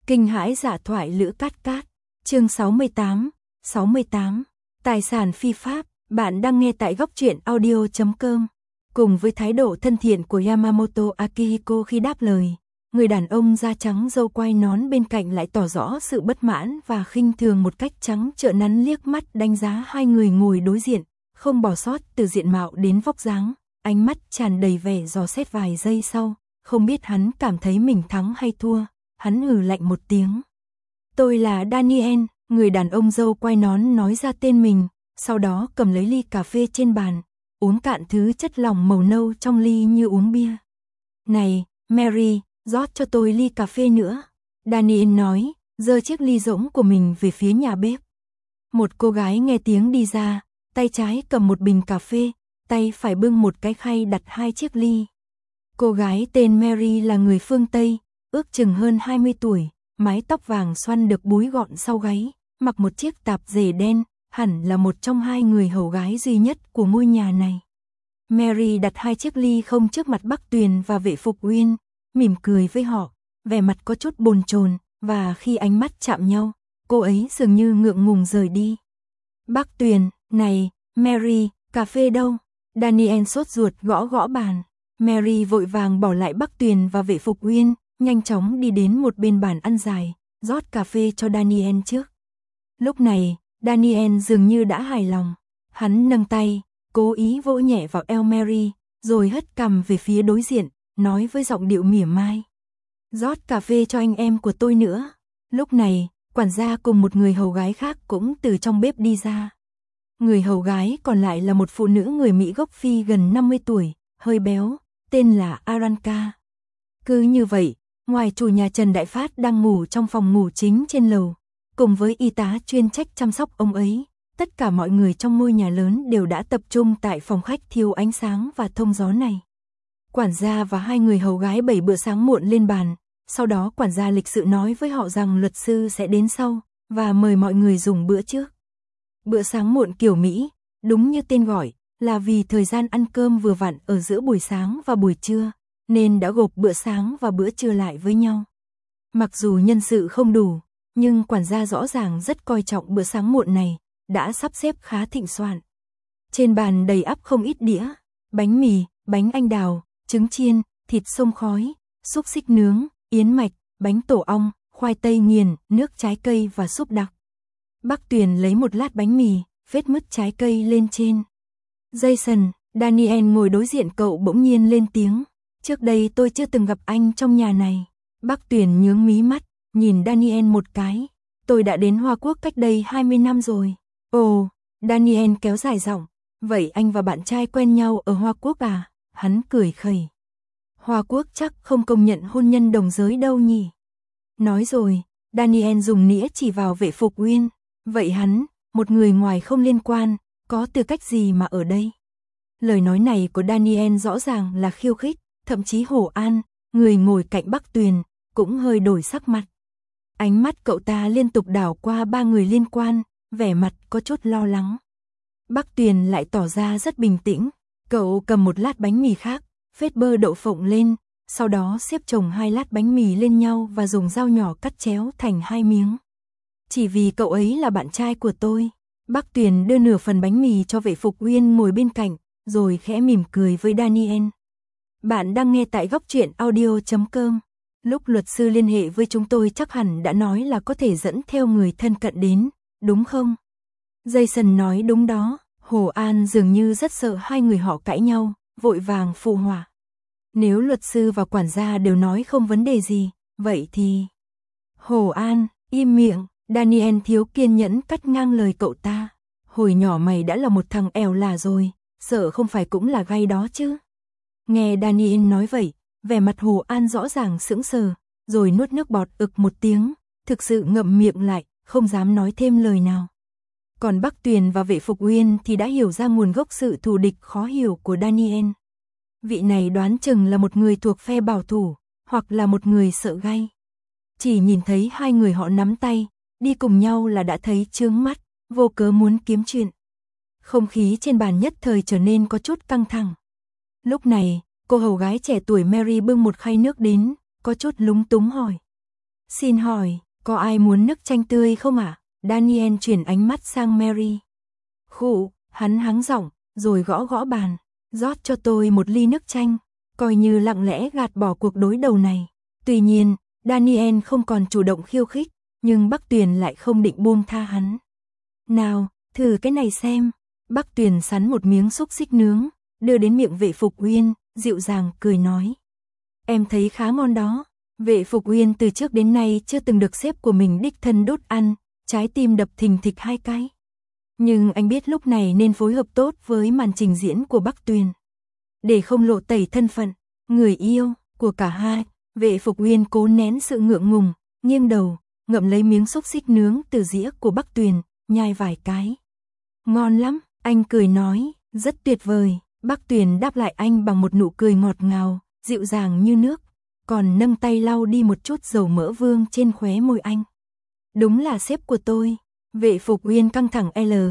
Kinh hãi dạ thoại Lữ Cát Cát, chương 68, Tài sản phi pháp, bạn đang nghe tại góc truyện audio.com. Cùng với thái độ thân thiện của Yamamoto Akihiko khi đáp lời, người đàn ông da trắng râu quai nón bên cạnh lại tỏ rõ sự bất mãn và khinh thường một cách trắng trợn, nắn liếc mắt đánh giá hai người ngồi đối diện, không bỏ sót từ diện mạo đến vóc dáng, ánh mắt tràn đầy vẻ dò xét. Vài giây sau, không biết hắn cảm thấy mình thắng hay thua, hắn hừ lạnh một tiếng. Tôi là Daniel, người đàn ông râu quai nón nói ra tên mình, sau đó cầm lấy ly cà phê trên bàn, uống cạn thứ chất lỏng màu nâu trong ly như uống bia. Này, Mary, rót cho tôi ly cà phê nữa, Daniel nói, giơ chiếc ly rỗng của mình về phía nhà bếp. Một cô gái nghe tiếng đi ra, tay trái cầm một bình cà phê, tay phải bưng một cái khay đặt hai chiếc ly. Cô gái tên Mary là người phương Tây, ước chừng hơn 20 tuổi, mái tóc vàng xoăn được búi gọn sau gáy, mặc một chiếc tạp dề đen, hẳn là một trong hai người hầu gái duy nhất của ngôi nhà này. Mary đặt hai chiếc ly không trước mặt Bắc Tuyền và Vệ Phục Uyên, mỉm cười với họ, vẻ mặt có chút bồn chồn, và khi ánh mắt chạm nhau, cô ấy dường như ngượng ngùng rời đi. Bắc Tuyền, này, Mary, cà phê đâu? Daniel sốt ruột gõ gõ bàn. Mary vội vàng bỏ lại Bắc Tuyền và Vệ Phục Uyên, nhanh chóng đi đến một bên bàn ăn dài, rót cà phê cho Daniel trước. Lúc này, Daniel dường như đã hài lòng. Hắn nâng tay, cố ý vỗ nhẹ vào eo Mary, rồi hất cằm về phía đối diện, nói với giọng điệu mỉa mai. Rót cà phê cho anh em của tôi nữa. Lúc này, quản gia cùng một người hầu gái khác cũng từ trong bếp đi ra. Người hầu gái còn lại là một phụ nữ người Mỹ gốc Phi gần 50 tuổi, hơi béo, tên là Aranka. Cứ như vậy, ngoài chủ nhà Trần Đại Phát đang ngủ trong phòng ngủ chính trên lầu, cùng với y tá chuyên trách chăm sóc ông ấy, tất cả mọi người trong ngôi nhà lớn đều đã tập trung tại phòng khách thiếu ánh sáng và thông gió này. Quản gia và hai người hầu gái bày bữa sáng muộn lên bàn, sau đó quản gia lịch sự nói với họ rằng luật sư sẽ đến sau, và mời mọi người dùng bữa trước. Bữa sáng muộn kiểu Mỹ, đúng như tên gọi, là vì thời gian ăn cơm vừa vặn ở giữa buổi sáng và buổi trưa, nên đã gộp bữa sáng và bữa trưa lại với nhau. Mặc dù nhân sự không đủ, nhưng quản gia rõ ràng rất coi trọng bữa sáng muộn này, đã sắp xếp khá thịnh soạn. Trên bàn đầy ắp không ít đĩa, bánh mì, bánh anh đào, trứng chiên, thịt xông khói, xúc xích nướng, yến mạch, bánh tổ ong, khoai tây nghiền, nước trái cây và súp đặc. Bắc Tuyền lấy một lát bánh mì, phết mứt trái cây lên trên. Jason, Daniel ngồi đối diện cậu bỗng nhiên lên tiếng. Trước đây tôi chưa từng gặp anh trong nhà này. Bắc Tuyền nhướng mí mắt, nhìn Daniel một cái. Tôi đã đến Hoa Quốc cách đây 20 năm rồi. Ồ, Daniel kéo dài giọng. Vậy anh và bạn trai quen nhau ở Hoa Quốc à? Hắn cười khẩy. Hoa Quốc chắc không công nhận hôn nhân đồng giới đâu nhỉ? Nói rồi, Daniel dùng nĩa chỉ vào Vệ Phục Uyên. Vậy hắn, một người ngoài không liên quan, có tư cách gì mà ở đây? Lời nói này của Daniel rõ ràng là khiêu khích, thậm chí Hổ An, người ngồi cạnh Bắc Tuyền, cũng hơi đổi sắc mặt. Ánh mắt cậu ta liên tục đảo qua ba người liên quan, vẻ mặt có chút lo lắng. Bắc Tuyền lại tỏ ra rất bình tĩnh, cậu cầm một lát bánh mì khác, phết bơ đậu phộng lên, sau đó xếp chồng hai lát bánh mì lên nhau và dùng dao nhỏ cắt chéo thành hai miếng. Chỉ vì cậu ấy là bạn trai của tôi. Bắc Tuyền đưa nửa phần bánh mì cho Vệ Phục Uyên ngồi bên cạnh, rồi khẽ mỉm cười với Daniel. Bạn đang nghe tại góc truyện audio.com. Lúc luật sư liên hệ với chúng tôi chắc hẳn đã nói là có thể dẫn theo người thân cận đến, đúng không? Jason nói đúng đó. Hồ An dường như rất sợ hai người họ cãi nhau, vội vàng phụ họa. Nếu luật sư và quản gia đều nói không vấn đề gì, vậy thì... Hồ An, im miệng. Daniel thiếu kiên nhẫn cắt ngang lời cậu ta. Hồi nhỏ mày đã là một thằng ẻo lả rồi, sợ không phải cũng là gay đó chứ. Nghe Daniel nói vậy, vẻ mặt Hồ An rõ ràng sững sờ, rồi nuốt nước bọt ực một tiếng, thực sự ngậm miệng lại, không dám nói thêm lời nào. Còn Bắc Tuyền và Vệ Phục Uyên thì đã hiểu ra nguồn gốc sự thù địch khó hiểu của Daniel. Vị này đoán chừng là một người thuộc phe bảo thủ, hoặc là một người sợ gay. Chỉ nhìn thấy hai người họ nắm tay, đi cùng nhau là đã thấy chướng mắt, vô cớ muốn kiếm chuyện. Không khí trên bàn nhất thời trở nên có chút căng thẳng. Lúc này, cô hầu gái trẻ tuổi Mary bưng một khay nước đến, có chút lúng túng hỏi. Xin hỏi, có ai muốn nước chanh tươi không ạ? Daniel chuyển ánh mắt sang Mary. Khụ, hắn hắng giọng, rồi gõ gõ bàn. Rót cho tôi một ly nước chanh, coi như lặng lẽ gạt bỏ cuộc đối đầu này. Tuy nhiên, Daniel không còn chủ động khiêu khích, nhưng Bắc Tuyền lại không định buông tha hắn. Nào, thử cái này xem. Bắc Tuyền sắn một miếng xúc xích nướng, đưa đến miệng Vệ Phục Uyên, dịu dàng cười nói. Em thấy khá ngon đó. Vệ Phục Uyên từ trước đến nay chưa từng được sếp của mình đích thân đút ăn, trái tim đập thình thịch 2 cái. Nhưng anh biết lúc này nên phối hợp tốt với màn trình diễn của Bắc Tuyền. Để không lộ tẩy thân phận, người yêu của cả hai, Vệ Phục Uyên cố nén sự ngượng ngùng, nghiêng đầu, ngậm lấy miếng xúc xích nướng từ dĩa của Bắc Tuyền, nhai vài cái. Ngon lắm, anh cười nói, rất tuyệt vời. Bắc Tuyền đáp lại anh bằng một nụ cười ngọt ngào, dịu dàng như nước, còn nâng tay lau đi một chút dầu mỡ vương trên khóe môi anh. Đúng là sếp của tôi. Vệ Phục Uyên căng thẳng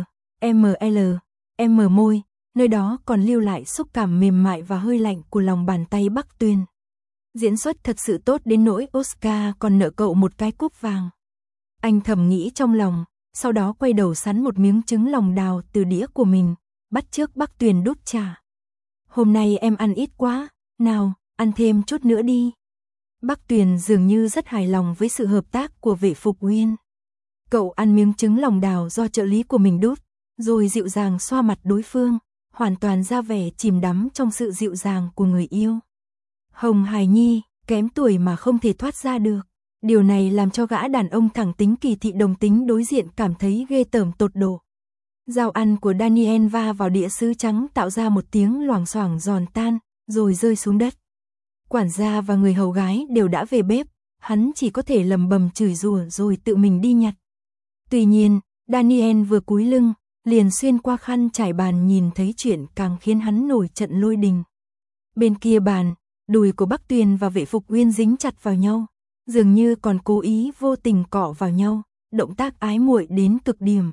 M môi, nơi đó còn lưu lại xúc cảm mềm mại và hơi lạnh của lòng bàn tay Bắc Tuyền. Diễn xuất thật sự tốt đến nỗi Oscar còn nợ cậu một cái cúp vàng. Anh thầm nghĩ trong lòng, sau đó quay đầu sắn một miếng trứng lòng đào từ đĩa của mình, bắt chước Bắc Tuyền đút trà. Hôm nay em ăn ít quá, nào, ăn thêm chút nữa đi. Bắc Tuyền dường như rất hài lòng với sự hợp tác của Vệ Phục Uyên. Cậu ăn miếng trứng lòng đào do trợ lý của mình đút, rồi dịu dàng xoa mặt đối phương, hoàn toàn ra vẻ chìm đắm trong sự dịu dàng của người yêu. Hồng Hải Nhi, kém tuổi mà không thể thoát ra được. Điều này làm cho gã đàn ông thẳng tính kỳ thị đồng tính đối diện cảm thấy ghê tởm tột độ. Dao ăn của Daniel va vào đĩa sứ trắng tạo ra một tiếng loảng xoảng giòn tan, rồi rơi xuống đất. Quản gia và người hầu gái đều đã về bếp, hắn chỉ có thể lầm bầm chửi rủa rồi tự mình đi nhặt. Tuy nhiên, Daniel vừa cúi lưng, liền xuyên qua khăn trải bàn nhìn thấy chuyện càng khiến hắn nổi trận lôi đình. Bên kia bàn, đùi của Bắc Tuyền và Vệ Phục Uyên dính chặt vào nhau, dường như còn cố ý vô tình cọ vào nhau, động tác ái muội đến cực điểm.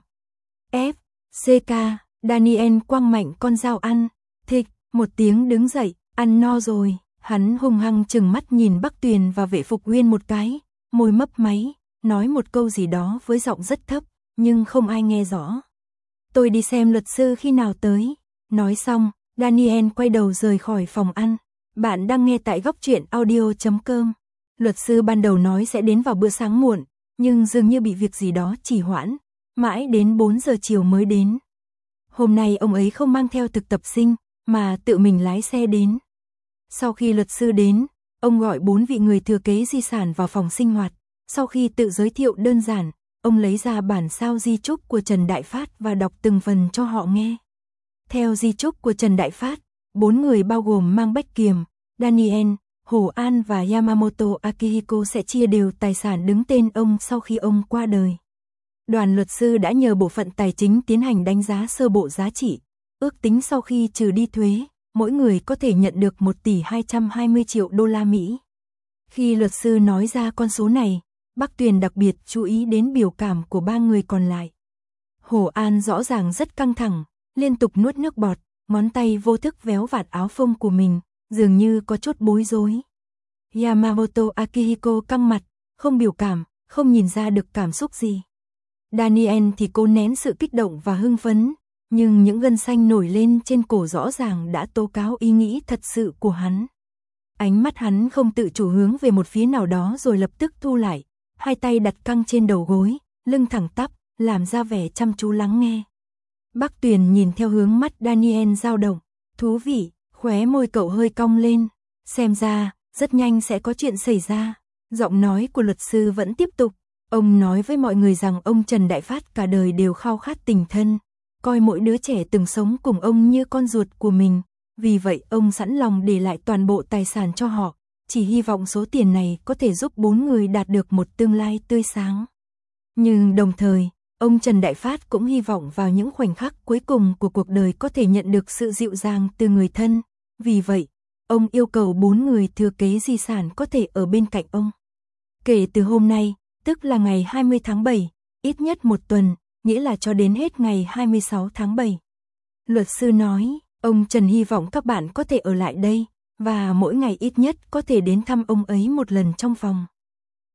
CK, Daniel quăng mạnh con dao ăn, thịch, một tiếng đứng dậy, ăn no rồi, hắn hung hăng chừng mắt nhìn Bắc Tuyền và Vệ Phục Uyên một cái, môi mấp máy, nói một câu gì đó với giọng rất thấp, nhưng không ai nghe rõ. Tôi đi xem luật sư khi nào tới. Nói xong, Daniel quay đầu rời khỏi phòng ăn. Bạn đang nghe tại góc truyện audio.com. Luật sư ban đầu nói sẽ đến vào bữa sáng muộn, nhưng dường như bị việc gì đó trì hoãn, mãi đến 4 giờ chiều mới đến. Hôm nay ông ấy không mang theo thực tập sinh, mà tự mình lái xe đến. Sau khi luật sư đến, ông gọi 4 vị người thừa kế di sản vào phòng sinh hoạt. Sau khi tự giới thiệu đơn giản, ông lấy ra bản sao di chúc của Trần Đại Phát và đọc từng phần cho họ nghe. Theo di chúc của Trần Đại Phát, 4 người bao gồm Mang Bách Kiềm, Daniel, Hồ An và Yamamoto Akihiko sẽ chia đều tài sản đứng tên ông sau khi ông qua đời. Đoàn luật sư đã nhờ bộ phận tài chính tiến hành đánh giá sơ bộ giá trị, ước tính sau khi trừ đi thuế, mỗi người có thể nhận được 1 tỷ 220 triệu đô la Mỹ. Khi luật sư nói ra con số này, Bắc Tuyền đặc biệt chú ý đến biểu cảm của 3 người còn lại. Hồ An rõ ràng rất căng thẳng, liên tục nuốt nước bọt, ngón tay vô thức véo vạt áo phông của mình, dường như có chút bối rối. Yamamoto Akihiko căng mặt, không biểu cảm, không nhìn ra được cảm xúc gì. Daniel thì cố nén sự kích động và hưng phấn, nhưng những gân xanh nổi lên trên cổ rõ ràng đã tố cáo ý nghĩ thật sự của hắn. Ánh mắt hắn không tự chủ hướng về một phía nào đó rồi lập tức thu lại, hai tay đặt căng trên đầu gối, lưng thẳng tắp, làm ra vẻ chăm chú lắng nghe. Bắc Tuyền nhìn theo hướng mắt Daniel dao động, thú vị, khóe môi cậu hơi cong lên, xem ra, rất nhanh sẽ có chuyện xảy ra. Giọng nói của luật sư vẫn tiếp tục, ông nói với mọi người rằng ông Trần Đại Phát cả đời đều khao khát tình thân, coi mỗi đứa trẻ từng sống cùng ông như con ruột của mình, vì vậy ông sẵn lòng để lại toàn bộ tài sản cho họ, chỉ hy vọng số tiền này có thể giúp 4 người đạt được một tương lai tươi sáng. Nhưng đồng thời, ông Trần Đại Phát cũng hy vọng vào những khoảnh khắc cuối cùng của cuộc đời có thể nhận được sự dịu dàng từ người thân, vì vậy, ông yêu cầu 4 người thừa kế di sản có thể ở bên cạnh ông. Kể từ hôm nay, tức là ngày 20 tháng 7, ít nhất một tuần, nghĩa là cho đến hết ngày 26 tháng 7. Luật sư nói, ông Trần hy vọng các bạn có thể ở lại đây, và mỗi ngày ít nhất có thể đến thăm ông ấy một lần trong phòng.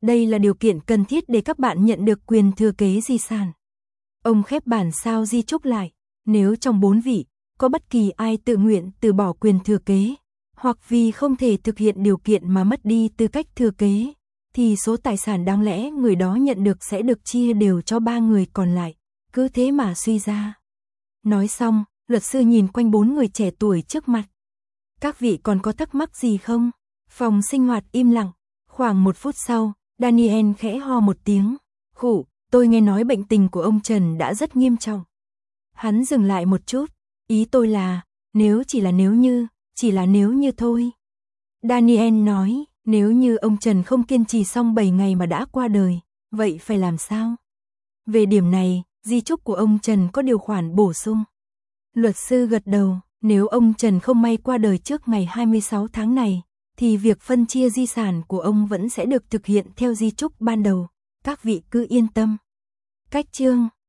Đây là điều kiện cần thiết để các bạn nhận được quyền thừa kế di sản. Ông khép bản sao di chúc lại, nếu trong 4 vị, có bất kỳ ai tự nguyện từ bỏ quyền thừa kế, hoặc vì không thể thực hiện điều kiện mà mất đi tư cách thừa kế, thì số tài sản đáng lẽ người đó nhận được sẽ được chia đều cho 3 người còn lại, cứ thế mà suy ra. Nói xong, luật sư nhìn quanh 4 người trẻ tuổi trước mặt. Các vị còn có thắc mắc gì không? Phòng sinh hoạt im lặng, khoảng 1 phút sau, Daniel khẽ ho một tiếng. Khụ, tôi nghe nói bệnh tình của ông Trần đã rất nghiêm trọng. Hắn dừng lại một chút, ý tôi là, chỉ là nếu như thôi. Daniel nói, nếu như ông Trần không kiên trì xong 7 ngày mà đã qua đời, vậy phải làm sao? Về điểm này, di chúc của ông Trần có điều khoản bổ sung. Luật sư gật đầu, nếu ông Trần không may qua đời trước ngày 26 tháng này, thì việc phân chia di sản của ông vẫn sẽ được thực hiện theo di chúc ban đầu, các vị cứ yên tâm. Cách chương